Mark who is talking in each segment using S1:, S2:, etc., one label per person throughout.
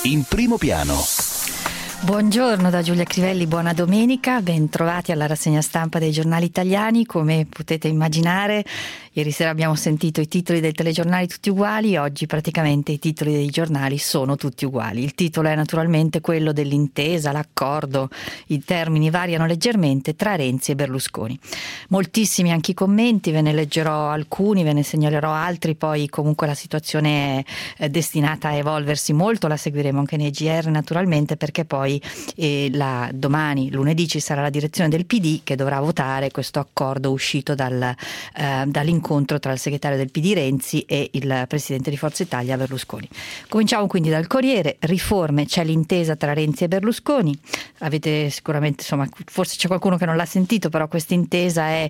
S1: in primo piano.
S2: Buongiorno da Giulia Crivelli, buona domenica, ben trovati alla rassegna stampa dei giornali italiani. Come potete immaginare, ieri sera abbiamo sentito i titoli dei telegiornali tutti uguali, oggi praticamente i titoli dei giornali sono tutti uguali. Il titolo è naturalmente quello dell'intesa, l'accordo, i termini variano leggermente tra Renzi e Berlusconi. Moltissimi anche i commenti, ve ne leggerò alcuni, ve ne segnalerò altri, poi comunque la situazione è destinata a evolversi molto, la seguiremo anche nei GR naturalmente, perché poi domani, lunedì, ci sarà la direzione del PD che dovrà votare questo accordo uscito dall'incontro tra il segretario del PD Renzi e il presidente di Forza Italia Berlusconi. Cominciamo quindi dal Corriere. Riforme, c'è l'intesa tra Renzi e Berlusconi. Avete sicuramente, insomma, forse c'è qualcuno che non l'ha sentito, però questa intesa è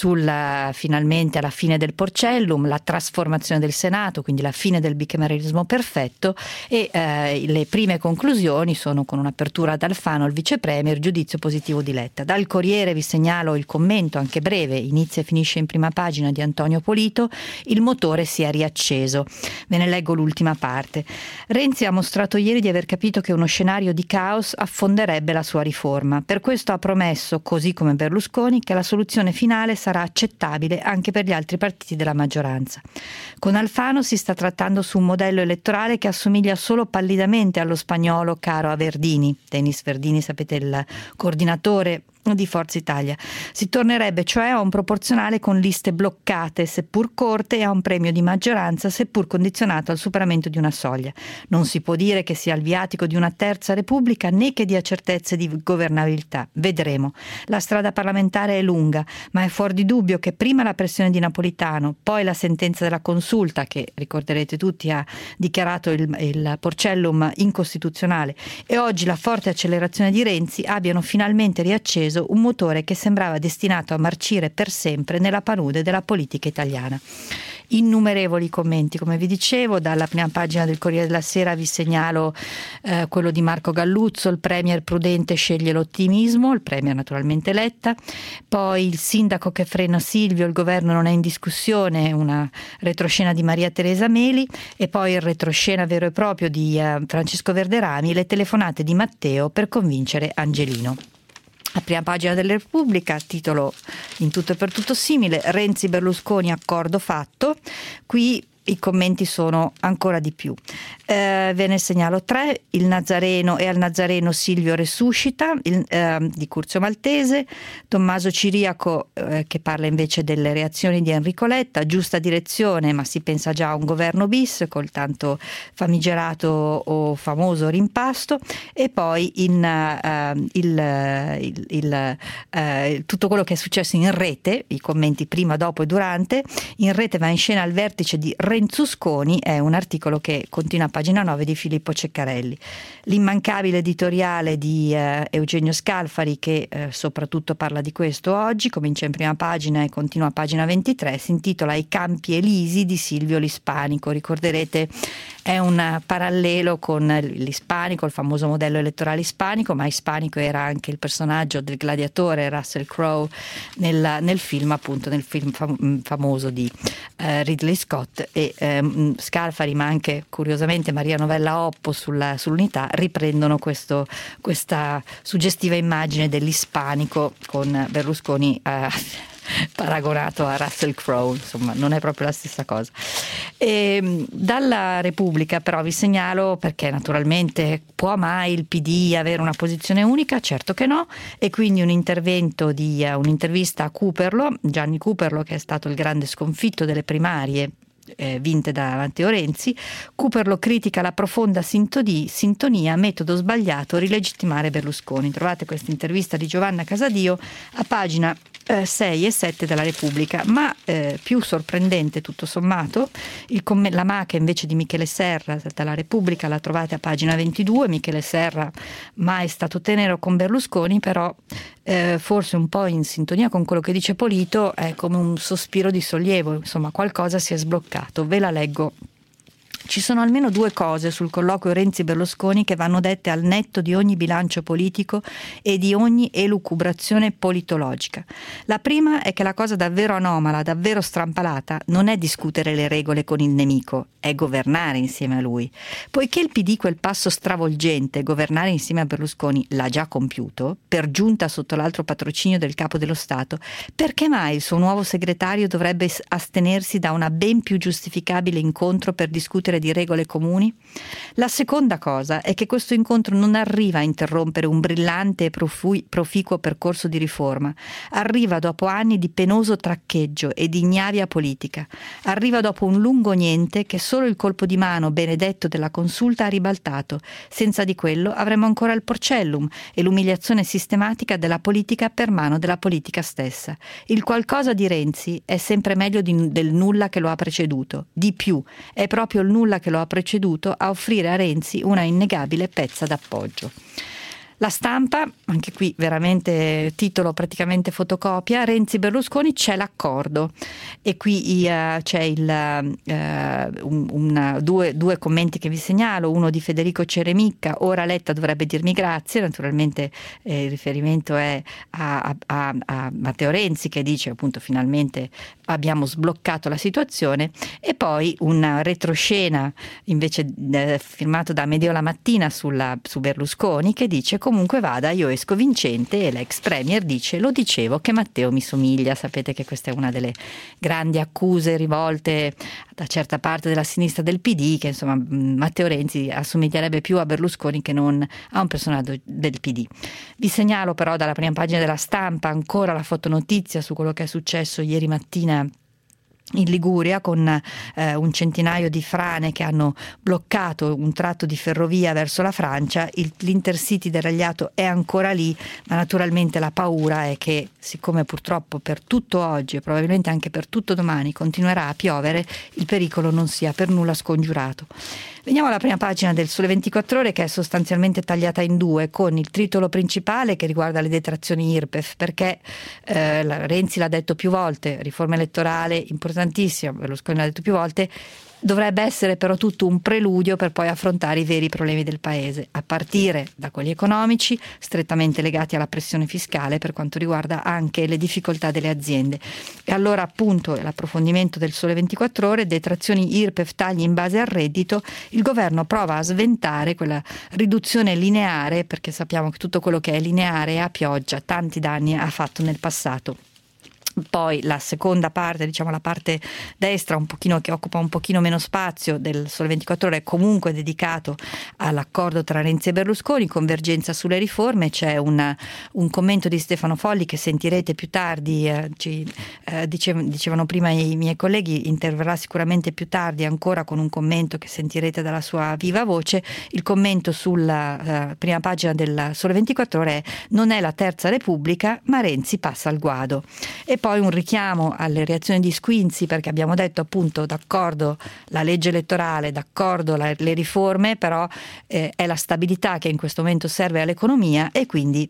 S2: finalmente alla fine del Porcellum, la trasformazione del Senato, quindi la fine del bicameralismo perfetto, e le prime conclusioni sono con un'apertura ad Alfano, il vice premier, giudizio positivo di Letta. Dal Corriere vi segnalo il commento, anche breve, inizia e finisce in prima pagina, di Antonio Polito: il motore si è riacceso. Ve ne leggo l'ultima parte. Renzi ha mostrato ieri di aver capito che uno scenario di caos affonderebbe la sua riforma. Per questo ha promesso, così come Berlusconi, che la soluzione finale sarà accettabile anche per gli altri partiti della maggioranza. Con Alfano si sta trattando su un modello elettorale che assomiglia solo pallidamente allo spagnolo caro a Verdini. Denis Verdini, sapete, il coordinatore di Forza Italia. Si tornerebbe cioè a un proporzionale con liste bloccate, seppur corte, e a un premio di maggioranza, seppur condizionato al superamento di una soglia. Non si può dire che sia il viatico di una terza repubblica, né che dia certezze di governabilità. Vedremo. La strada parlamentare è lunga, ma è fuori di dubbio che prima la pressione di Napolitano, poi la sentenza della Consulta, che ricorderete tutti ha dichiarato il Porcellum incostituzionale, e oggi la forte accelerazione di Renzi abbiano finalmente riacceso un motore che sembrava destinato a marcire per sempre nella palude della politica italiana. Innumerevoli commenti, come vi dicevo. Dalla prima pagina del Corriere della Sera vi segnalo quello di Marco Galluzzo: il premier prudente sceglie l'ottimismo, il premier naturalmente Letta. Poi il sindaco che frena Silvio, il governo non è in discussione, una retroscena di Maria Teresa Meli. E poi il retroscena vero e proprio di Francesco Verderami, le telefonate di Matteo per convincere Angelino. A prima pagina della Repubblica, titolo in tutto e per tutto simile: Renzi Berlusconi, accordo fatto. Qui i commenti sono ancora di più. Ve ne segnalo tre. Il Nazareno, e al Nazareno Silvio resuscita, di Curzio Maltese. Tommaso Ciriaco che parla invece delle reazioni di Enrico Letta: giusta direzione, ma si pensa già a un governo bis col tanto famigerato o famoso rimpasto. E poi tutto quello che è successo in rete, i commenti prima, dopo e durante. In rete va in scena il vertice di Renzusconi, è un articolo che continua a pagina 9 di Filippo Ceccarelli. L'immancabile editoriale di Eugenio Scalfari, che soprattutto parla di questo oggi, comincia in prima pagina e continua a pagina 23, si intitola I campi elisi di Silvio l'Ispanico. Ricorderete, è un parallelo con l'Ispanico, il famoso modello elettorale ispanico, ma Ispanico era anche il personaggio del gladiatore Russell Crowe nel film, appunto nel film famoso di Ridley Scott. E Scalfari, ma anche curiosamente Maria Novella Oppo sull'Unità, riprendono questa suggestiva immagine dell'Ispanico con Berlusconi paragonato a Russell Crowe. Insomma, non è proprio la stessa cosa. Dalla Repubblica però vi segnalo, perché naturalmente può mai il PD avere una posizione unica? Certo che no. E quindi un'intervista a Cooperlo, Gianni Cooperlo, che è stato il grande sconfitto delle primarie vinte da Matteo Renzi. Cooperlo critica la profonda sintonia, metodo sbagliato, rilegittimare Berlusconi. Trovate questa intervista di Giovanna Casadio a pagina 6 e 7 della Repubblica. Ma più sorprendente tutto sommato la Maca invece di Michele Serra dalla Repubblica, la trovate a pagina 22. Michele Serra mai stato tenero con Berlusconi, però forse un po' in sintonia con quello che dice Polito, è come un sospiro di sollievo, insomma qualcosa si è sbloccato. Ve la leggo Ci sono almeno due cose sul colloquio Renzi-Berlusconi che vanno dette al netto di ogni bilancio politico e di ogni elucubrazione politologica. La prima è che la cosa davvero anomala, davvero strampalata, non è discutere le regole con il nemico, è governare insieme a lui. Poiché il PD quel passo stravolgente, governare insieme a Berlusconi, l'ha già compiuto, per giunta sotto l'altro patrocinio del Capo dello Stato, perché mai il suo nuovo segretario dovrebbe astenersi da una ben più giustificabile incontro per discutere di regole comuni? La seconda cosa è che questo incontro non arriva a interrompere un brillante e proficuo percorso di riforma, arriva dopo anni di penoso traccheggio e di ignavia politica, arriva dopo un lungo niente che solo il colpo di mano benedetto della consulta ha ribaltato. Senza di quello avremmo ancora il porcellum e l'umiliazione sistematica della politica per mano della politica stessa. Il qualcosa di Renzi è sempre meglio del nulla che lo ha preceduto. Di più, è proprio il nulla che lo ha preceduto a offrire a Renzi una innegabile pezza d'appoggio. La Stampa, anche qui veramente titolo praticamente fotocopia, Renzi-Berlusconi c'è l'accordo, e qui c'è due commenti che vi segnalo, uno di Federico Ceremicca: ora Letta dovrebbe dirmi grazie, naturalmente il riferimento è a Matteo Renzi, che dice appunto finalmente abbiamo sbloccato la situazione, e poi un retroscena invece firmato da Amedeo Lamattina su Berlusconi, che dice: comunque vada, io esco vincente, e l'ex premier dice: lo dicevo che Matteo mi somiglia. Sapete che questa è una delle grandi accuse rivolte da certa parte della sinistra del PD, che insomma Matteo Renzi assomiglierebbe più a Berlusconi che non a un personaggio del PD. Vi segnalo però dalla prima pagina della Stampa ancora la fotonotizia su quello che è successo ieri mattina in Liguria, con un centinaio di frane che hanno bloccato un tratto di ferrovia verso la Francia. L'Intercity deragliato è ancora lì, ma naturalmente la paura è che, siccome purtroppo per tutto oggi e probabilmente anche per tutto domani continuerà a piovere, il pericolo non sia per nulla scongiurato. Veniamo alla prima pagina del Sole 24 Ore, che è sostanzialmente tagliata in due, con il titolo principale che riguarda le detrazioni IRPEF, perché Renzi l'ha detto più volte, riforma elettorale importantissima, Berlusconi l'ha detto più volte, dovrebbe essere però tutto un preludio per poi affrontare i veri problemi del paese, a partire da quelli economici, strettamente legati alla pressione fiscale per quanto riguarda anche le difficoltà delle aziende. E allora appunto l'approfondimento del Sole 24 Ore, detrazioni IRPEF, tagli in base al reddito, il governo prova a sventare quella riduzione lineare, perché sappiamo che tutto quello che è lineare e a pioggia tanti danni ha fatto nel passato. Poi la seconda parte, diciamo la parte destra, un pochino, che occupa un pochino meno spazio, del Sole 24 Ore, è comunque dedicato all'accordo tra Renzi e Berlusconi, convergenza sulle riforme. C'è un commento di Stefano Folli che sentirete più tardi, dicevano prima i miei colleghi, interverrà sicuramente più tardi ancora con un commento che sentirete dalla sua viva voce. Il commento sulla prima pagina del Sole 24 Ore è: non è la Terza Repubblica, ma Renzi passa al guado. E poi un richiamo alle reazioni di Squinzi, perché abbiamo detto appunto d'accordo la legge elettorale, d'accordo le riforme, però è la stabilità che in questo momento serve all'economia, e quindi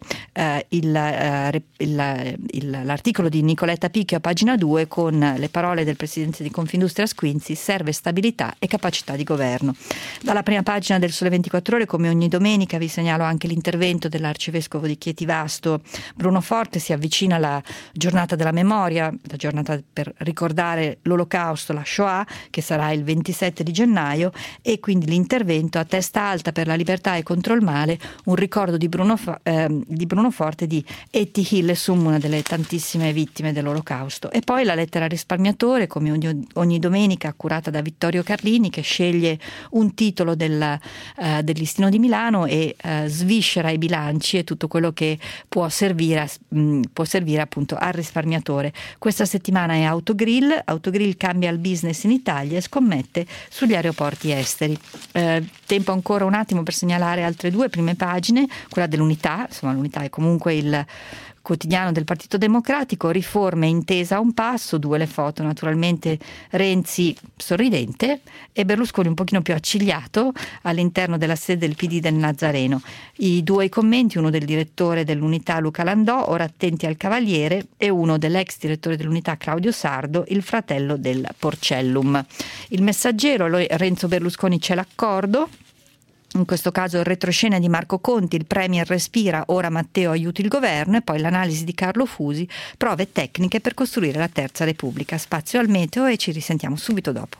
S2: l'articolo di Nicoletta Picchio a pagina 2 con le parole del presidente di Confindustria Squinzi: serve stabilità e capacità di governo. Dalla prima pagina del Sole 24 Ore, come ogni domenica, vi segnalo anche l'intervento dell'arcivescovo di Chietivasto Bruno Forte. Si avvicina la giornata della memoria, la giornata per ricordare l'Olocausto, la Shoah, che sarà il 27 di gennaio, e quindi l'intervento a testa alta per la libertà e contro il male, un ricordo di Bruno Forte di Etty Hillesum, una delle tantissime vittime dell'Olocausto. E poi la lettera al risparmiatore, come ogni domenica, curata da Vittorio Carlini, che sceglie un titolo del listino di Milano e sviscera i bilanci e tutto quello che può servire appunto al risparmiatore. Questa settimana è Autogrill cambia il business in Italia e scommette sugli aeroporti esteri. Tempo ancora un attimo per segnalare altre due prime pagine, quella dell'Unità. Insomma, l'Unità è comunque il quotidiano del Partito Democratico, riforme intesa a un passo, 2 le foto, naturalmente Renzi sorridente e Berlusconi un pochino più accigliato all'interno della sede del PD del Nazareno. I 2 commenti, uno del direttore dell'Unità Luca Landò, ora attenti al Cavaliere, e uno dell'ex direttore dell'Unità Claudio Sardo, il fratello del Porcellum. Il Messaggero, Renzo Berlusconi c'è l'accordo. In questo caso il retroscena di Marco Conti, il Premier respira, ora Matteo aiuti il governo, e poi l'analisi di Carlo Fusi, prove tecniche per costruire la Terza Repubblica. Spazio al meteo e ci risentiamo subito dopo.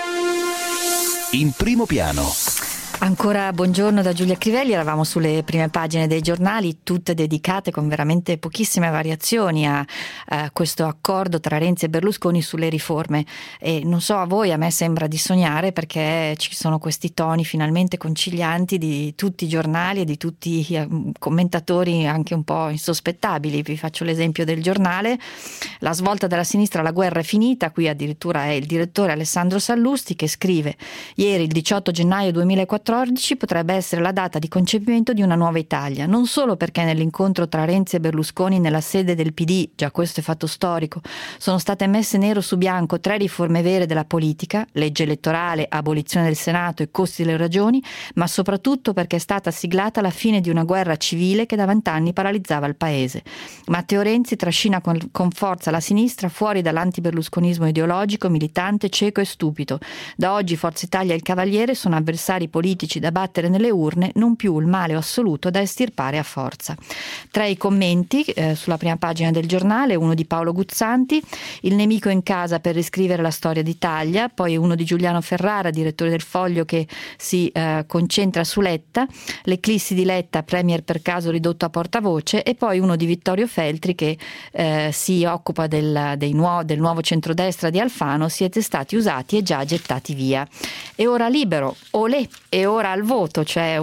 S1: In primo piano.
S2: Ancora buongiorno da Giulia Crivelli, eravamo sulle prime pagine dei giornali, tutte dedicate con veramente pochissime variazioni a questo accordo tra Renzi e Berlusconi sulle riforme, e non so a voi, a me sembra di sognare, perché ci sono questi toni finalmente concilianti di tutti i giornali e di tutti i commentatori anche un po' insospettabili. Vi faccio l'esempio del Giornale: la svolta della sinistra, la guerra è finita. Qui addirittura è il direttore Alessandro Sallusti che scrive: ieri, il 18 gennaio 2014, potrebbe essere la data di concepimento di una nuova Italia, non solo perché nell'incontro tra Renzi e Berlusconi nella sede del PD, già questo è fatto storico, sono state messe nero su bianco 3 riforme vere della politica, legge elettorale, abolizione del Senato e costi delle ragioni, ma soprattutto perché è stata siglata la fine di una guerra civile che da 20 anni paralizzava il paese. Matteo Renzi trascina con forza la sinistra fuori dall'antiberlusconismo ideologico, militante, cieco e stupido. Da oggi Forza Italia e il Cavaliere sono avversari politici da battere nelle urne, non più il male assoluto da estirpare a forza. 3 i commenti sulla prima pagina del Giornale, uno di Paolo Guzzanti: il nemico in casa per riscrivere la storia d'Italia, poi uno di Giuliano Ferrara, direttore del Foglio, che si concentra su Letta, l'eclissi di Letta, Premier per caso ridotto a portavoce, e poi uno di Vittorio Feltri che si occupa del nuovo centrodestra di Alfano: siete stati usati e già gettati via. E ora Libero, olè, e ora al voto. C'è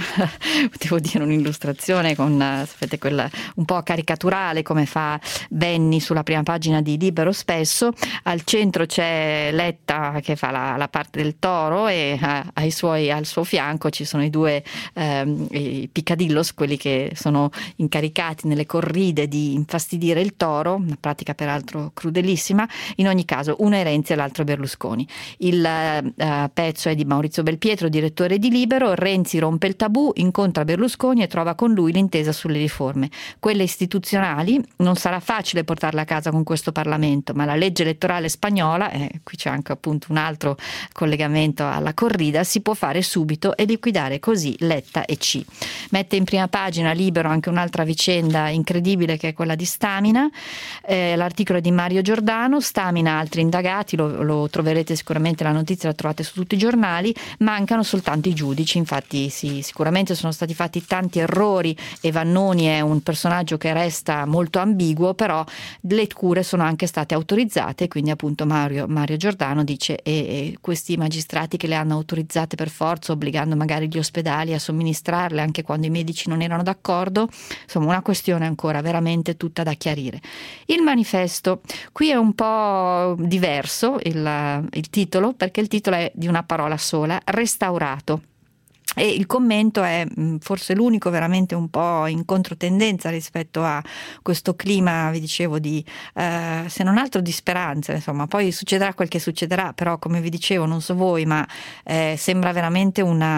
S2: devo dire, un'illustrazione con sapete, quella un po' caricaturale, come fa Benni sulla prima pagina di Libero spesso. Al centro c'è Letta che fa la parte del toro, e al suo fianco ci sono i 2 i picadillos, quelli che sono incaricati nelle corride di infastidire il toro, una pratica peraltro crudelissima. In ogni caso, uno è Renzi e l'altro Berlusconi. Il pezzo è di Maurizio Belpietro, direttore di Libero. Renzi rompe il tabù, incontra Berlusconi e trova con lui l'intesa sulle riforme. Quelle istituzionali non sarà facile portarle a casa con questo Parlamento, ma la legge elettorale spagnola, qui c'è anche appunto un altro collegamento alla corrida, si può fare subito e liquidare così Letta e C. Mette in prima pagina Libero anche un'altra vicenda incredibile, che è quella di Stamina. L'articolo è di Mario Giordano: Stamina, altri indagati, lo troverete sicuramente, la notizia la trovate su tutti i giornali, mancano soltanto i giudici. Infatti sicuramente sono stati fatti tanti errori e Vannoni è un personaggio che resta molto ambiguo, però le cure sono anche state autorizzate, quindi appunto Mario Giordano dice e questi magistrati che le hanno autorizzate per forza, obbligando magari gli ospedali a somministrarle anche quando i medici non erano d'accordo, insomma una questione ancora veramente tutta da chiarire. Il Manifesto, qui è un po' diverso il titolo, perché il titolo è di una parola sola: restaurato. E il commento è forse l'unico veramente un po' in controtendenza rispetto a questo clima, vi dicevo, di se non altro di speranza. Insomma, poi succederà quel che succederà, però come vi dicevo, non so voi, ma sembra veramente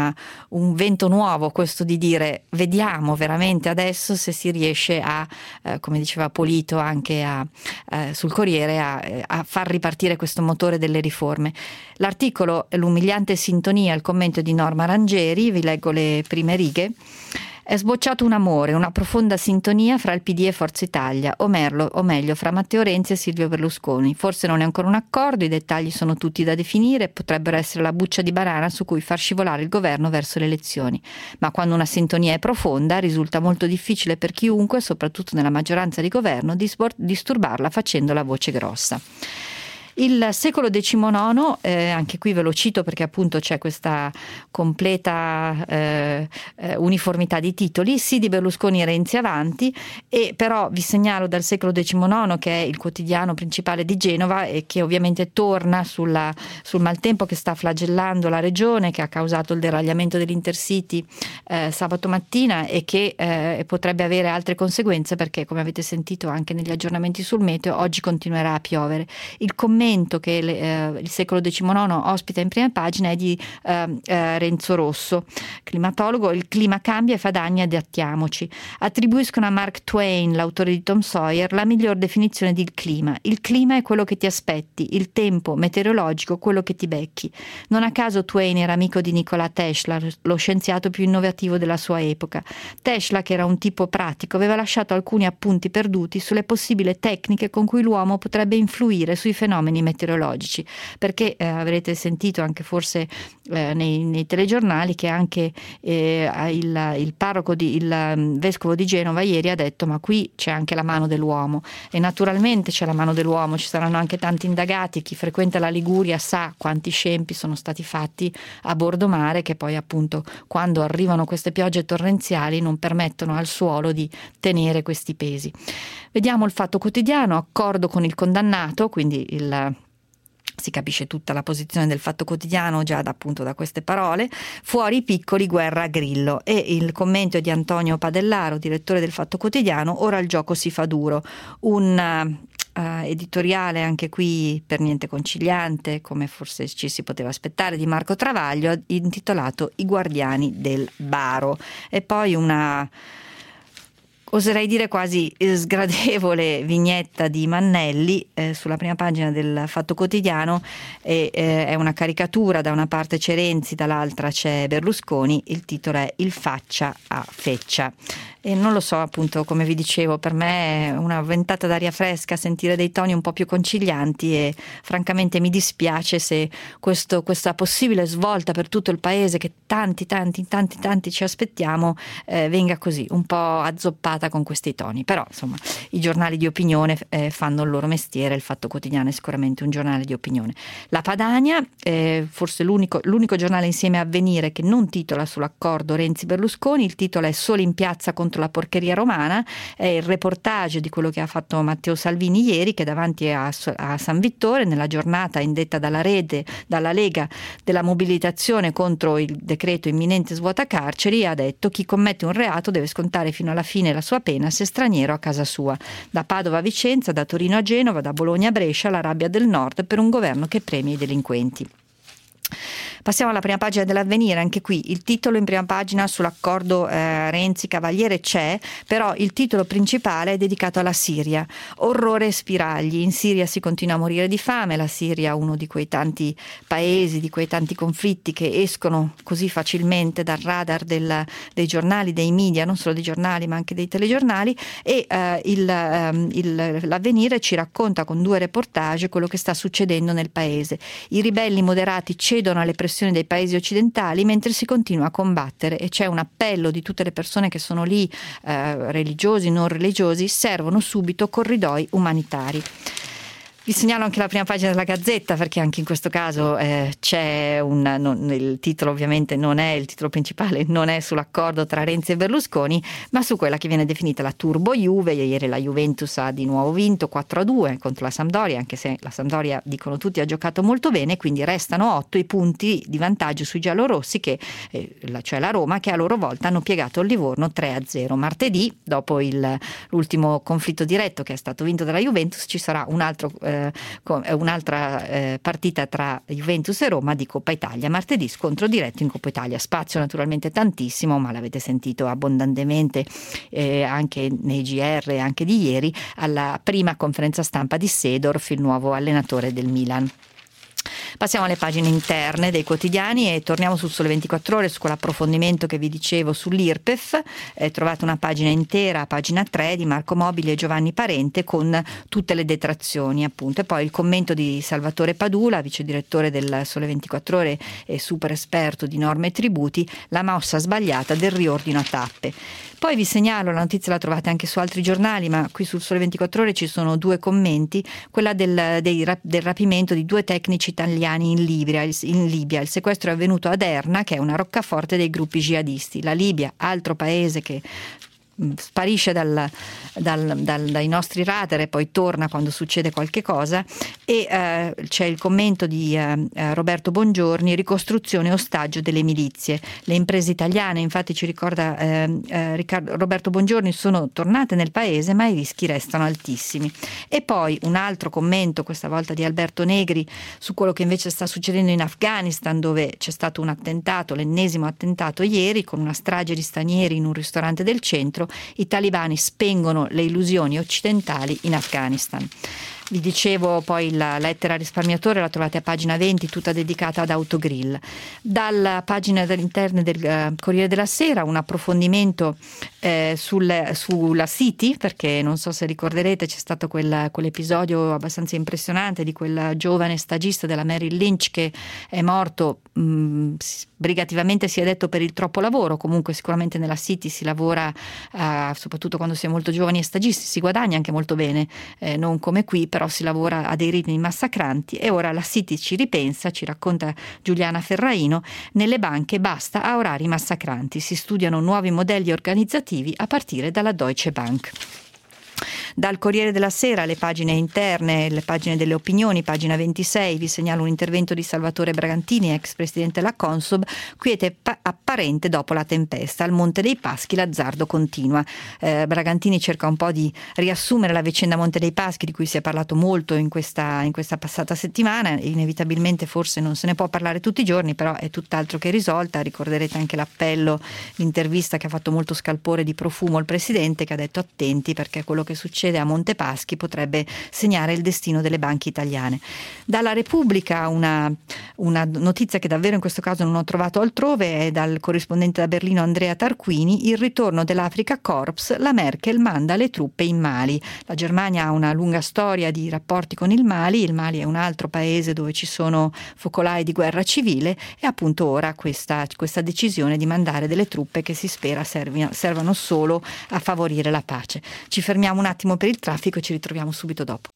S2: un vento nuovo questo di dire: vediamo veramente adesso se si riesce a, come diceva Polito anche sul Corriere, a far ripartire questo motore delle riforme. L'articolo L'umiliante sintonia, il commento di Norma Rangeri, vi leggo le prime righe. È sbocciato un amore, una profonda sintonia fra il PD e Forza Italia, o meglio fra Matteo Renzi e Silvio Berlusconi. Forse non è ancora un accordo, i dettagli sono tutti da definire, potrebbero essere la buccia di banana su cui far scivolare il governo verso le elezioni. Ma quando una sintonia è profonda, risulta molto difficile per chiunque, soprattutto nella maggioranza di governo, disturbarla facendo la voce grossa. Il secolo XIX, anche qui ve lo cito perché appunto c'è questa completa uniformità di titoli, sì di Berlusconi e Renzi avanti, e però vi segnalo dal secolo XIX, che è il quotidiano principale di Genova e che ovviamente torna sul maltempo che sta flagellando la regione, che ha causato il deragliamento dell'Intercity sabato mattina e che potrebbe avere altre conseguenze, perché come avete sentito anche negli aggiornamenti sul meteo oggi continuerà a piovere. Il commento che il secolo XIX ospita in prima pagina è di Renzo Rosso, climatologo. Il clima cambia e fa danni, adattiamoci. Attribuiscono a Mark Twain, l'autore di Tom Sawyer, la miglior definizione di clima. Il clima è quello che ti aspetti, il tempo meteorologico quello che ti becchi. Non a caso Twain era amico di Nikola Tesla, lo scienziato più innovativo della sua epoca. Tesla, che era un tipo pratico, aveva lasciato alcuni appunti perduti sulle possibili tecniche con cui l'uomo potrebbe influire sui fenomeni meteorologici, perché avrete sentito anche forse nei telegiornali che anche il vescovo di Genova ieri ha detto: ma qui c'è anche la mano dell'uomo, e naturalmente c'è la mano dell'uomo, ci saranno anche tanti indagati. Chi frequenta la Liguria sa quanti scempi sono stati fatti a bordo mare, che poi appunto quando arrivano queste piogge torrenziali non permettono al suolo di tenere questi pesi. Vediamo il Fatto Quotidiano: accordo con il condannato, quindi si capisce tutta la posizione del Fatto Quotidiano già appunto da queste parole. Fuori i piccoli, guerra a Grillo. E il commento è di Antonio Padellaro, direttore del Fatto Quotidiano: ora il gioco si fa duro. Un editoriale anche qui per niente conciliante, come forse ci si poteva aspettare, di Marco Travaglio, intitolato I guardiani del Baro. E poi una, oserei dire quasi sgradevole, vignetta di Mannelli sulla prima pagina del Fatto Quotidiano. È una caricatura, da una parte c'è Renzi, dall'altra c'è Berlusconi. Il titolo è Il faccia a feccia. E non lo so, appunto, come vi dicevo, per me è una ventata d'aria fresca sentire dei toni un po' più concilianti, e francamente mi dispiace se questa possibile svolta per tutto il paese, che tanti ci aspettiamo, venga così un po' azzoppata con questi toni. Però insomma i giornali di opinione fanno il loro mestiere, il Fatto Quotidiano è sicuramente un giornale di opinione. La Padania, forse l'unico giornale insieme a Avvenire che non titola sull'accordo Renzi-Berlusconi. Il titolo è Solo in piazza contro la porcheria romana. È il reportage di quello che ha fatto Matteo Salvini ieri, che davanti a San Vittore, nella giornata indetta dalla Lega della mobilitazione contro il decreto imminente svuota carceri, ha detto: chi commette un reato deve scontare fino alla fine la sua pena se straniero a casa sua. Da Padova a Vicenza, da Torino a Genova, da Bologna a Brescia, la rabbia del nord per un governo che premia i delinquenti. Passiamo alla prima pagina dell'Avvenire. Anche qui il titolo in prima pagina sull'accordo Renzi-Cavaliere c'è, però il titolo principale è dedicato alla Siria. Orrore e spiragli. In Siria si continua a morire di fame. La Siria, uno di quei tanti paesi, di quei tanti conflitti che escono così facilmente dal radar dei giornali, dei media, non solo dei giornali ma anche dei telegiornali, e l'Avvenire ci racconta con 2 reportage quello che sta succedendo nel paese. I ribelli moderati cedono alle pressioni dei paesi occidentali mentre si continua a combattere, e c'è un appello di tutte le persone che sono lì, religiosi, non religiosi: servono subito corridoi umanitari. Vi segnalo anche la prima pagina della Gazzetta, perché anche in questo caso c'è il titolo ovviamente non è il titolo principale, non è sull'accordo tra Renzi e Berlusconi, ma su quella che viene definita la Turbo Juve. Ieri la Juventus ha di nuovo vinto 4-2 contro la Sampdoria, anche se la Sampdoria, dicono tutti, ha giocato molto bene, quindi restano 8 i punti di vantaggio sui giallorossi, cioè la Roma, che a loro volta hanno piegato il Livorno 3-0. Martedì, dopo l'ultimo conflitto diretto che è stato vinto dalla Juventus, ci sarà un'altra partita tra Juventus e Roma di Coppa Italia. Martedì scontro diretto in Coppa Italia. Spazio naturalmente tantissimo, ma l'avete sentito abbondantemente anche nei GR anche di ieri, alla prima conferenza stampa di Seedorf, il nuovo allenatore del Milan. Passiamo alle pagine interne dei quotidiani e torniamo sul Sole 24 Ore, su quell'approfondimento che vi dicevo sull'IRPEF. Trovate una pagina intera, pagina 3, di Marco Mobili e Giovanni Parente, con tutte le detrazioni, appunto, e poi il commento di Salvatore Padula, vice direttore del Sole 24 Ore e super esperto di norme e tributi, la mossa sbagliata del riordino a tappe. Poi vi segnalo, la notizia la trovate anche su altri giornali, ma qui sul Sole 24 Ore ci sono due commenti, quella del rapimento di 2 tecnici italiani in Libia. Il sequestro è avvenuto ad Derna, che è una roccaforte dei gruppi jihadisti. La Libia, altro paese che sparisce dai nostri radar e poi torna quando succede qualche cosa, e c'è il commento di Roberto Bongiorni: ricostruzione ostaggio delle milizie. Le imprese italiane, infatti, ci ricorda Roberto Bongiorni, sono tornate nel paese, ma i rischi restano altissimi. E poi un altro commento, questa volta di Alberto Negri, su quello che invece sta succedendo in Afghanistan, dove c'è stato un attentato, l'ennesimo attentato ieri, con una strage di stranieri in un ristorante del centro. I talibani spengono le illusioni occidentali in Afghanistan. Vi dicevo poi la lettera al risparmiatore, la trovate a pagina 20, tutta dedicata ad Autogrill. Dalla pagina dell'interno del Corriere della Sera un approfondimento sulla City, perché non so se ricorderete, c'è stato quell'episodio abbastanza impressionante di quel giovane stagista della Merrill Lynch che è morto, sbrigativamente si è detto, per il troppo lavoro. Comunque sicuramente nella City si lavora, soprattutto quando si è molto giovani e stagisti, si guadagna anche molto bene, non come qui, però si lavora a dei ritmi massacranti. E ora la City ci ripensa, ci racconta Giuliana Ferraino: nelle banche basta a orari massacranti, si studiano nuovi modelli organizzativi a partire dalla Deutsche Bank. Dal Corriere della Sera, le pagine interne, le pagine delle opinioni, pagina 26, vi segnalo un intervento di Salvatore Bragantini, ex presidente della Consob: quiete apparente dopo la tempesta, al Monte dei Paschi l'azzardo continua. Bragantini cerca un po' di riassumere la vicenda Monte dei Paschi, di cui si è parlato molto in questa passata settimana. Inevitabilmente forse non se ne può parlare tutti i giorni, però è tutt'altro che risolta. Ricorderete anche l'appello, l'intervista che ha fatto molto scalpore di Profumo, il presidente, che ha detto attenti perché quello che succede a Montepaschi potrebbe segnare il destino delle banche italiane. Dalla Repubblica una notizia che davvero in questo caso non ho trovato altrove, è dal corrispondente da Berlino Andrea Tarquini: il ritorno dell'Africa Corps, la Merkel manda le truppe in Mali. La Germania ha una lunga storia di rapporti con il Mali è un altro paese dove ci sono focolai di guerra civile, e appunto ora questa decisione di mandare delle truppe che si spera servano solo a favorire la pace. Ci fermiamo un attimo per il traffico e ci ritroviamo subito dopo.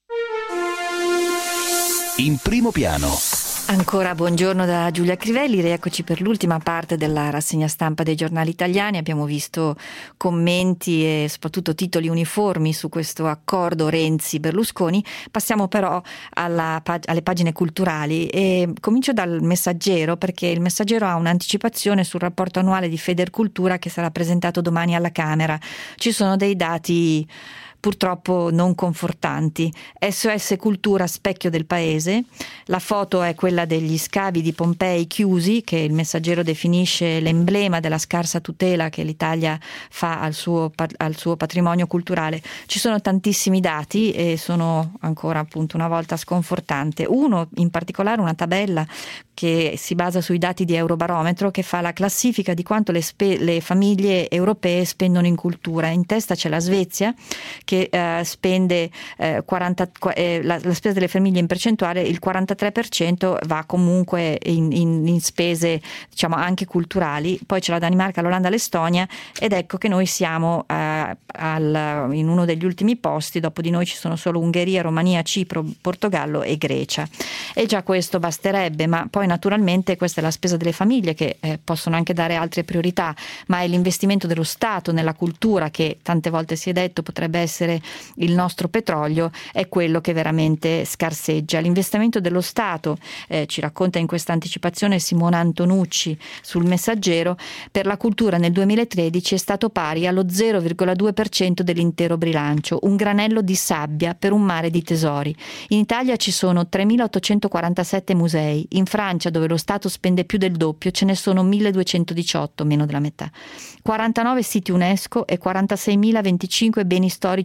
S1: In primo piano.
S2: Ancora buongiorno da Giulia Crivelli, rieccoci per l'ultima parte della rassegna stampa dei giornali italiani. Abbiamo visto commenti e soprattutto titoli uniformi su questo accordo Renzi-Berlusconi. Passiamo però alle pagine culturali e comincio dal Messaggero, perché il Messaggero ha un'anticipazione sul rapporto annuale di Federcultura che sarà presentato domani alla Camera. Ci sono dei dati purtroppo non confortanti. SOS Cultura, specchio del paese. La foto è quella degli scavi di Pompei chiusi, che il Messaggero definisce l'emblema della scarsa tutela che l'Italia fa al suo patrimonio culturale. Ci sono tantissimi dati e sono ancora appunto una volta sconfortante. Uno in particolare, una tabella che si basa sui dati di Eurobarometro, che fa la classifica di quanto le famiglie europee spendono in cultura. In testa c'è la Svezia, che spende la spesa delle famiglie in percentuale, il 43% va comunque in spese, diciamo, anche culturali. Poi c'è la Danimarca, l'Olanda, l'Estonia, ed ecco che noi siamo in uno degli ultimi posti. Dopo di noi ci sono solo Ungheria, Romania, Cipro, Portogallo e Grecia, e già questo basterebbe. Ma poi naturalmente questa è la spesa delle famiglie, che possono anche dare altre priorità, ma è l'investimento dello Stato nella cultura, che tante volte si è detto potrebbe essere il nostro petrolio, è quello che veramente scarseggia. L'investimento dello Stato, ci racconta in questa anticipazione Simona Antonucci sul Messaggero, per la cultura nel 2013 è stato pari allo 0,2% dell'intero bilancio, un granello di sabbia per un mare di tesori. In Italia ci sono 3.847 musei, in Francia, dove lo Stato spende più del doppio, ce ne sono 1.218, meno della metà, 49 siti UNESCO e 46.025 beni storici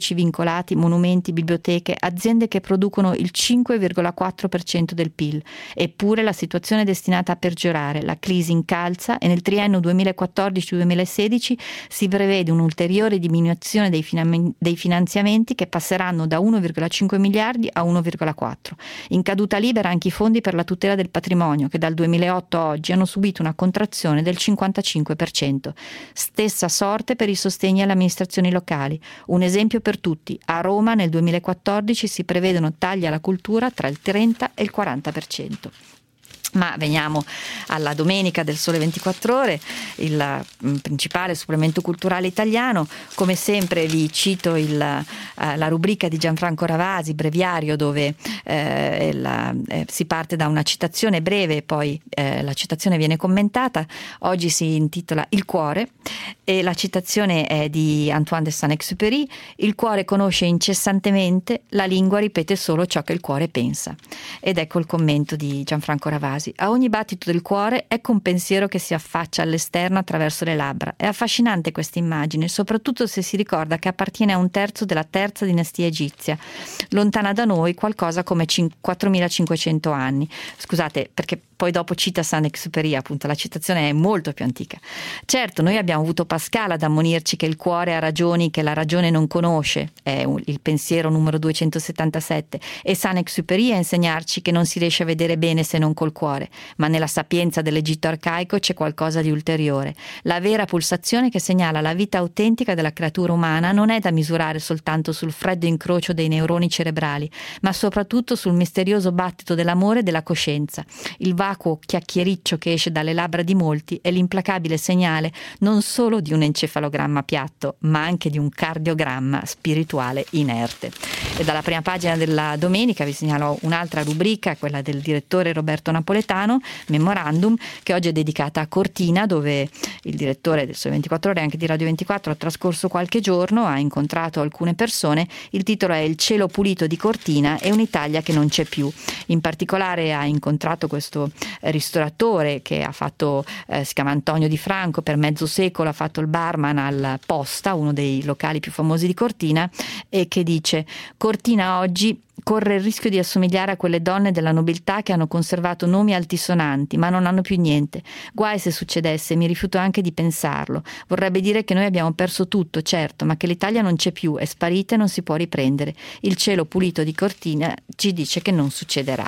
S2: storici vincolati, monumenti, biblioteche, aziende che producono il 5,4% del PIL. Eppure la situazione è destinata a peggiorare, la crisi incalza e nel triennio 2014-2016 si prevede un'ulteriore diminuzione dei finanziamenti che passeranno da 1,5 miliardi a 1,4. In caduta libera anche i fondi per la tutela del patrimonio, che dal 2008 a oggi hanno subito una contrazione del 55%. Stessa sorte per i sostegni alle amministrazioni locali. Un esempio per tutti: a Roma nel 2014 si prevedono tagli alla cultura tra il 30 e il 40%. Ma veniamo alla domenica del Sole 24 Ore, il principale supplemento culturale italiano. Come sempre vi cito la rubrica di Gianfranco Ravasi, Breviario, dove si parte da una citazione breve e poi la citazione viene commentata. Oggi si intitola Il cuore e la citazione è di Antoine de Saint-Exupéry: il cuore conosce incessantemente, la lingua ripete solo ciò che il cuore pensa. Ed ecco il commento di Gianfranco Ravasi. A ogni battito del cuore ecco un pensiero che si affaccia all'esterno attraverso le labbra. È affascinante questa immagine, soprattutto se si ricorda che appartiene a un terzo della terza dinastia egizia, lontana da noi qualcosa come 4500 anni. Scusate, perché poi dopo cita Saint-Exupéry, appunto la citazione è molto più antica. Certo, noi abbiamo avuto Pascal ad ammonirci che il cuore ha ragioni che la ragione non conosce, è il pensiero numero 277, e Saint-Exupéry a insegnarci che non si riesce a vedere bene se non col cuore, ma nella sapienza dell'Egitto arcaico c'è qualcosa di ulteriore. La vera pulsazione che segnala la vita autentica della creatura umana non è da misurare soltanto sul freddo incrocio dei neuroni cerebrali, ma soprattutto sul misterioso battito dell'amore e della coscienza. Il vacuo chiacchiericcio che esce dalle labbra di molti è l'implacabile segnale non solo di un encefalogramma piatto, ma anche di un cardiogramma spirituale inerte. E dalla prima pagina della domenica vi segnalo un'altra rubrica, quella del direttore Roberto Napoletano, Memorandum, che oggi è dedicata a Cortina, dove il direttore del Sole 24 Ore e anche di Radio 24 ha trascorso qualche giorno, ha incontrato alcune persone. Il titolo è Il cielo pulito di Cortina e un'Italia che non c'è più. In particolare ha incontrato questo ristoratore che ha fatto, si chiama Antonio Di Franco, per mezzo secolo ha fatto il barman al Posta, uno dei locali più famosi di Cortina, e che dice: Cortina oggi corre il rischio di assomigliare a quelle donne della nobiltà che hanno conservato nomi altisonanti ma non hanno più niente. Guai se succedesse, mi rifiuto anche di pensarlo. Vorrebbe dire che noi abbiamo perso tutto, certo, ma che l'Italia non c'è più, è sparita e non si può riprendere. Il cielo pulito di Cortina ci dice che non succederà.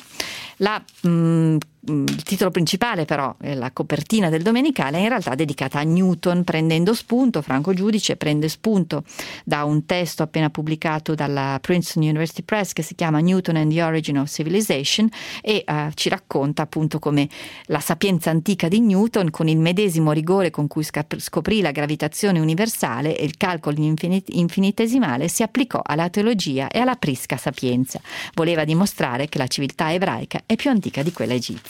S2: Il titolo principale, però, la copertina del domenicale, è in realtà dedicata a Newton, prendendo spunto, Franco Giudice prende spunto da un testo appena pubblicato dalla Princeton University Press che si chiama Newton and the Origin of Civilization e ci racconta appunto come la sapienza antica di Newton, con il medesimo rigore con cui scoprì la gravitazione universale e il calcolo infinitesimale, si applicò alla teologia e alla prisca sapienza. Voleva dimostrare che la civiltà ebraica è più antica di quella egizia.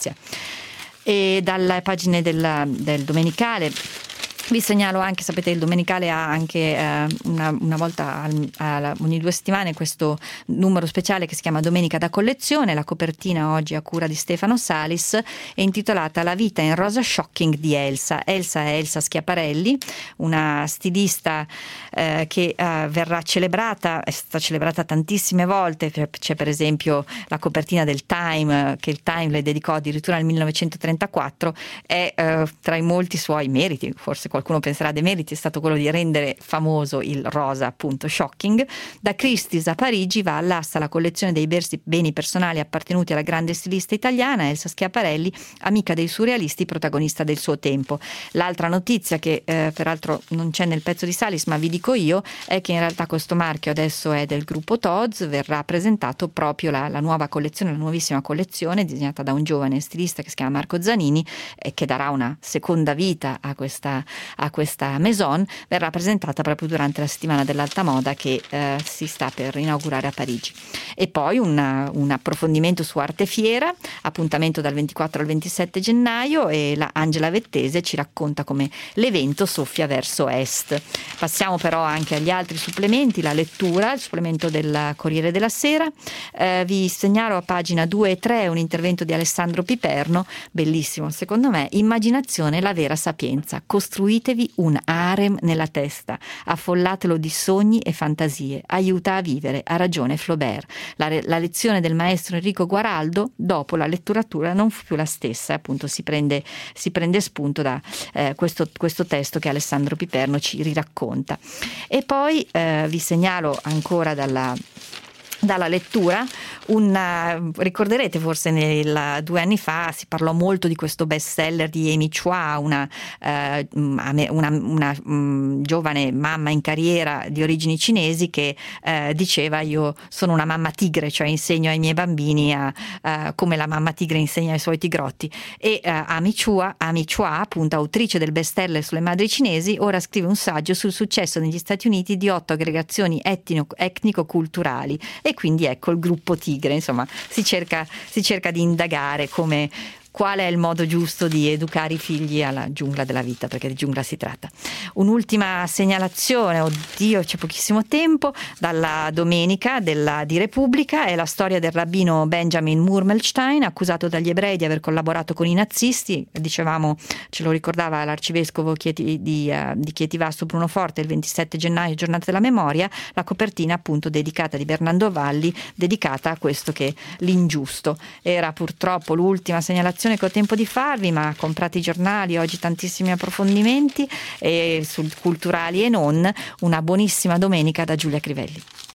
S2: E dalle pagine del domenicale vi segnalo anche, sapete, il domenicale ha anche una volta ogni 2 settimane questo numero speciale che si chiama Domenica da collezione. La copertina oggi a cura di Stefano Salis è intitolata La vita in rosa shocking di Elsa. Elsa è Elsa Schiaparelli, una stilista che verrà celebrata, è stata celebrata tantissime volte. C'è per esempio la copertina del Time, che il Time le dedicò addirittura nel 1934. È tra i molti suoi meriti, forse qualcuno penserà dei meriti, è stato quello di rendere famoso il rosa, appunto, shocking. Da Christie's a Parigi va all'asta la collezione dei beni personali appartenuti alla grande stilista italiana Elsa Schiaparelli, amica dei surrealisti, protagonista del suo tempo. L'altra notizia, che peraltro non c'è nel pezzo di Salis ma vi dico io, è che in realtà questo marchio adesso è del gruppo Tod's. Verrà presentato proprio la nuova collezione, la nuovissima collezione disegnata da un giovane stilista che si chiama Marco Zanini, che darà una seconda vita a questa maison. Verrà presentata proprio durante la settimana dell'alta moda che si sta per inaugurare a Parigi. E poi un approfondimento su Arte Fiera, appuntamento dal 24 al 27 gennaio, e la Angela Vettese ci racconta come l'evento soffia verso est. Passiamo però anche agli altri supplementi, la lettura, il supplemento del Corriere della Sera. Vi segnalo a pagina 2 e 3 un intervento di Alessandro Piperno, bellissimo secondo me: Immaginazione, la vera sapienza, costruire costruitevi un harem nella testa, affollatelo di sogni e fantasie, aiuta a vivere, ha ragione Flaubert. La lezione del maestro Enrico Guaraldo, dopo la letteratura non fu più la stessa, appunto si prende spunto da questo testo che Alessandro Piperno ci riracconta. E poi vi segnalo ancora dalla lettura ricorderete forse 2 anni fa si parlò molto di questo bestseller di Amy Chua, una giovane mamma in carriera di origini cinesi che diceva: io sono una mamma tigre, cioè insegno ai miei bambini come la mamma tigre insegna ai suoi tigrotti. E Amy Chua, appunto autrice del bestseller sulle madri cinesi, ora scrive un saggio sul successo negli Stati Uniti di 8 aggregazioni etnico-culturali, e quindi ecco il gruppo tigre. Insomma, si cerca di indagare qual è il modo giusto di educare i figli alla giungla della vita, perché di giungla si tratta. Un'ultima segnalazione, oddio c'è pochissimo tempo, dalla domenica di Repubblica, è la storia del rabbino Benjamin Murmelstein, accusato dagli ebrei di aver collaborato con i nazisti. Dicevamo, ce lo ricordava l'arcivescovo di Chieti Vasto Bruno Forte, il 27 gennaio, giornata della memoria, la copertina appunto dedicata di Bernardo Valli, dedicata a questo che l'ingiusto. Era purtroppo l'ultima segnalazione che ho tempo di farvi, ma comprate i giornali, oggi tantissimi approfondimenti sul culturali e non. Una buonissima domenica da Giulia Crivelli.